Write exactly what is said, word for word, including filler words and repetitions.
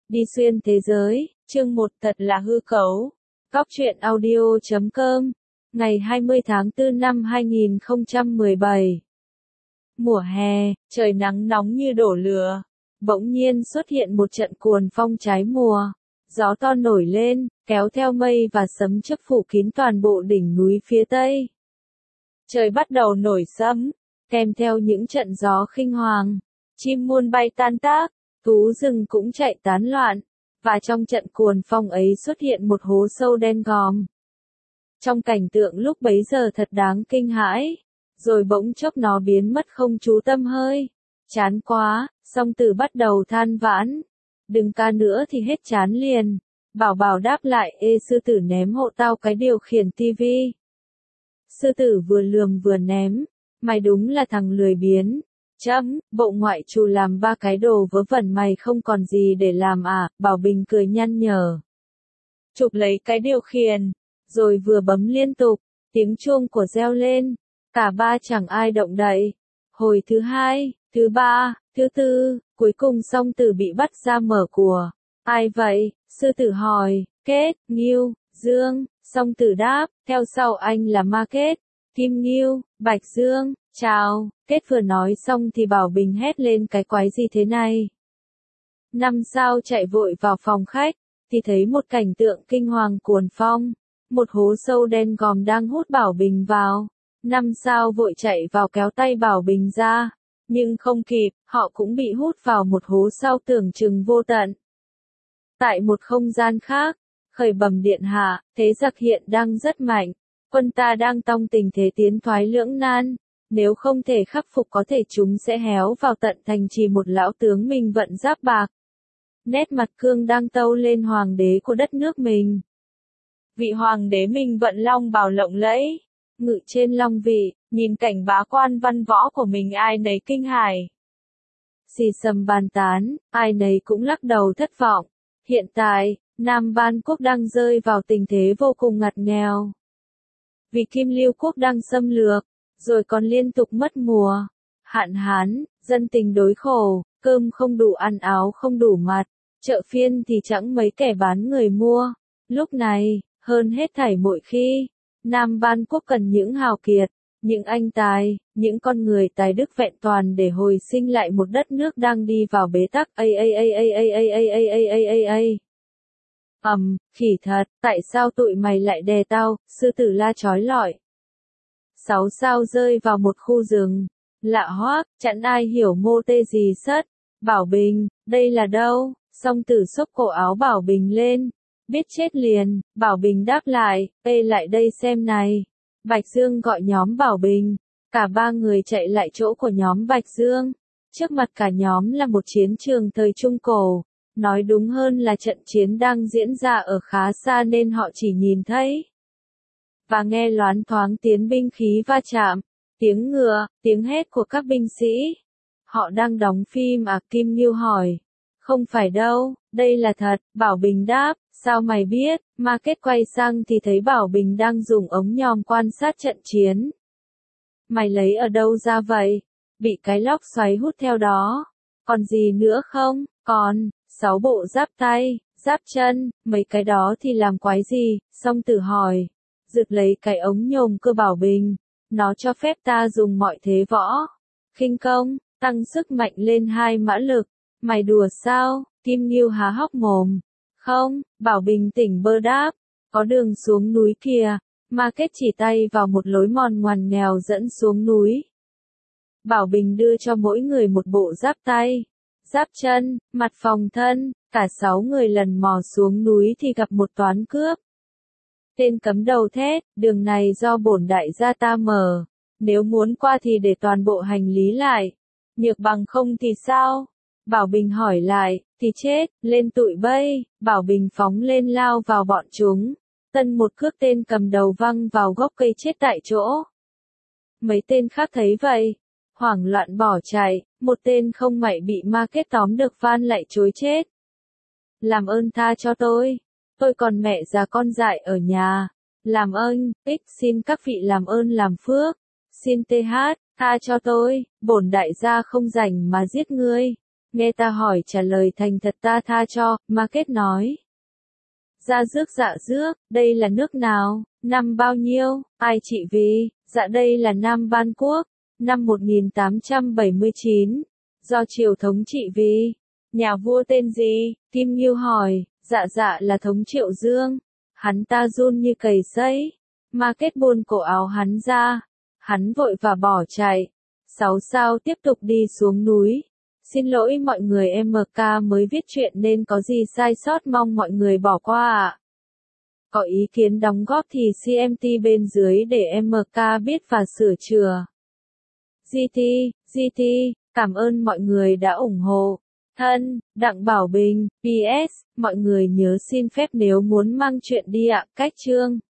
Đi xuyên thế giới, chương một thật là hư cấu. Góc truyện audio chấm com, ngày hai mươi tháng tư năm hai nghìn không trăm mười bảy. Mùa hè, trời nắng nóng như đổ lửa. Bỗng nhiên xuất hiện một trận cuồng phong trái mùa. Gió to nổi lên, kéo theo mây và sấm chớp phủ kín toàn bộ đỉnh núi phía tây. Trời bắt đầu nổi sấm, kèm theo những trận gió khinh hoàng. Chim muôn bay tan tác, thú rừng cũng chạy tán loạn, và trong trận cuồng phong ấy xuất hiện một hố sâu đen ngòm. Trong cảnh tượng lúc bấy giờ thật đáng kinh hãi, rồi bỗng chốc nó biến mất không chú tâm hơi. Chán quá, song tử bắt đầu than vãn. Đừng ca nữa thì hết chán liền. Bảo Bảo đáp lại, ê sư tử ném hộ tao cái điều khiển tivi. Sư tử vừa lườm vừa ném, mày đúng là thằng lười biếng. Chấm, bộ ngoại trù làm ba cái đồ vớ vẩn mày không còn gì để làm à, Bảo Bình cười nhăn nhở. Chụp lấy cái điều khiển, rồi vừa bấm liên tục, tiếng chuông của reo lên, cả ba chẳng ai động đậy. Hồi thứ hai, thứ ba, thứ tư, cuối cùng song tử bị bắt ra mở của. Ai vậy? Sư tử hỏi. Kết, Nghiêu, Dương. Song tử đáp, theo sau anh là Ma Kết, Kim Nghiêu, Bạch Dương. Chào. Kết vừa nói xong thì Bảo Bình hét lên, cái quái gì thế này? Năm sao chạy vội vào phòng khách, thì thấy một cảnh tượng kinh hoàng cuồng phong. Một hố sâu đen ngòm đang hút Bảo Bình vào. Năm sao vội chạy vào kéo tay Bảo Bình ra. Nhưng không kịp, họ cũng bị hút vào một hố sâu tưởng chừng vô tận. Tại một không gian khác, khởi bẩm điện hạ, thế giặc hiện đang rất mạnh. Quân ta đang trong tình thế tiến thoái lưỡng nan. Nếu không thể khắc phục có thể chúng sẽ héo vào tận thành trì một lão tướng mình vận giáp bạc. Nét mặt Cương đang tâu lên hoàng đế của đất nước mình. Vị hoàng đế mình vận long bào lộng lẫy, ngự trên long vị, nhìn cảnh bá quan văn võ của mình ai nấy kinh hãi. Xì xầm bàn tán, ai nấy cũng lắc đầu thất vọng. Hiện tại, Nam Ban quốc đang rơi vào tình thế vô cùng ngặt nghèo. Vì Kim Lưu quốc đang xâm lược, rồi còn liên tục mất mùa, hạn hán, dân tình đối khổ, cơm không đủ ăn áo không đủ mặc, chợ phiên thì chẳng mấy kẻ bán người mua. Lúc này, hơn hết thảy mọi khi, Nam Ban quốc cần những hào kiệt, những anh tài, những con người tài đức vẹn toàn để hồi sinh lại một đất nước đang đi vào bế tắc. A a a a a a a a a a a a. Ầm, khỉ thật, tại sao tụi mày lại đè tao? Sư tử la chói lọi. Sáu sao rơi vào một khu rừng. Lạ hoắc, chẳng ai hiểu mô tê gì sất. Bảo Bình, đây là đâu? Song tử xốc cổ áo Bảo Bình lên. Biết chết liền, Bảo Bình đáp lại, ê lại đây xem này. Bạch Dương gọi nhóm Bảo Bình. Cả ba người chạy lại chỗ của nhóm Bạch Dương. Trước mặt cả nhóm là một chiến trường thời Trung Cổ. Nói đúng hơn là trận chiến đang diễn ra ở khá xa nên họ chỉ nhìn thấy và nghe loáng thoáng tiếng binh khí va chạm, tiếng ngựa, tiếng hét của các binh sĩ. Họ đang đóng phim à? Kim Nghiêu hỏi. Không phải đâu, đây là thật, Bảo Bình đáp. Sao mày biết? Ma Kết quay sang thì thấy Bảo Bình đang dùng ống nhòm quan sát trận chiến. Mày lấy ở đâu ra vậy? Bị cái lốc xoáy hút theo đó. Còn gì nữa không? Còn, sáu bộ giáp tay, giáp chân, mấy cái đó thì làm quái gì? Song tử hỏi. Rực lấy cái ống nhòm cơ Bảo Bình. Nó cho phép ta dùng mọi thế võ. Khinh công, tăng sức mạnh lên hai mã lực. Mày đùa sao? Kim Nghiêu há hốc mồm. Không, Bảo Bình tỉnh bơ đáp. Có đường xuống núi kìa. Ma Kết chỉ tay vào một lối mòn ngoằn nghèo dẫn xuống núi. Bảo Bình đưa cho mỗi người một bộ giáp tay, giáp chân, mặt phòng thân. Cả sáu người lần mò xuống núi thì gặp một toán cướp. Tên cấm đầu thét, đường này do bổn đại gia ta mở. Nếu muốn qua thì để toàn bộ hành lý lại. Nhược bằng không thì sao? Bảo Bình hỏi lại, thì chết, lên tụi bây. Bảo Bình phóng lên lao vào bọn chúng. Tân một cước tên cầm đầu văng vào gốc cây chết tại chỗ. Mấy tên khác thấy vậy, hoảng loạn bỏ chạy. Một tên không may bị Ma Kết tóm được van lại chối chết. Làm ơn tha cho tôi. Tôi còn mẹ già con dại ở nhà. Làm ơn, ích xin các vị làm ơn làm phước. Xin th, tha cho tôi, bổn đại gia không rảnh mà giết ngươi. Nghe ta hỏi trả lời thành thật ta tha cho, Market nói. Ra rước dạ rước, đây là nước nào, năm bao nhiêu, ai trị vì, dạ đây là Nam Ban Quốc, năm một nghìn tám trăm bảy mươi chín, do triều thống trị vì, nhà vua tên gì, Kim Ngưu hỏi, dạ dạ là thống Triệu Dương, hắn ta run như cầy sấy, Market buôn cổ áo hắn ra, hắn vội và bỏ chạy, sáu sao tiếp tục đi xuống núi. Xin lỗi mọi người em ca mới viết chuyện nên có gì sai sót mong mọi người bỏ qua ạ. Có ý kiến đóng góp thì xê em tê bên dưới để em ca biết và sửa chữa. giê tê, giê tê, cảm ơn mọi người đã ủng hộ. Thân, Đặng Bảo Bình, pê ét, mọi người nhớ xin phép nếu muốn mang chuyện đi ạ, cách chương.